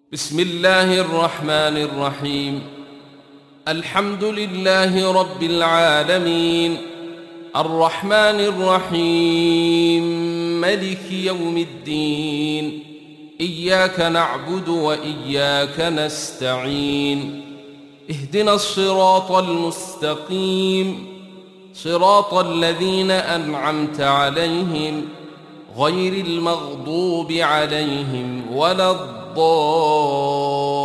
بسم الله الرحمن الرحيم. الحمد لله رب العالمين، الرحمن الرحيم، ملك يوم الدين. إياك نعبد وإياك نستعين. اهدنا الصراط المستقيم، صراط الذين أنعمت عليهم غير المغضوب عليهم ولا الضالين.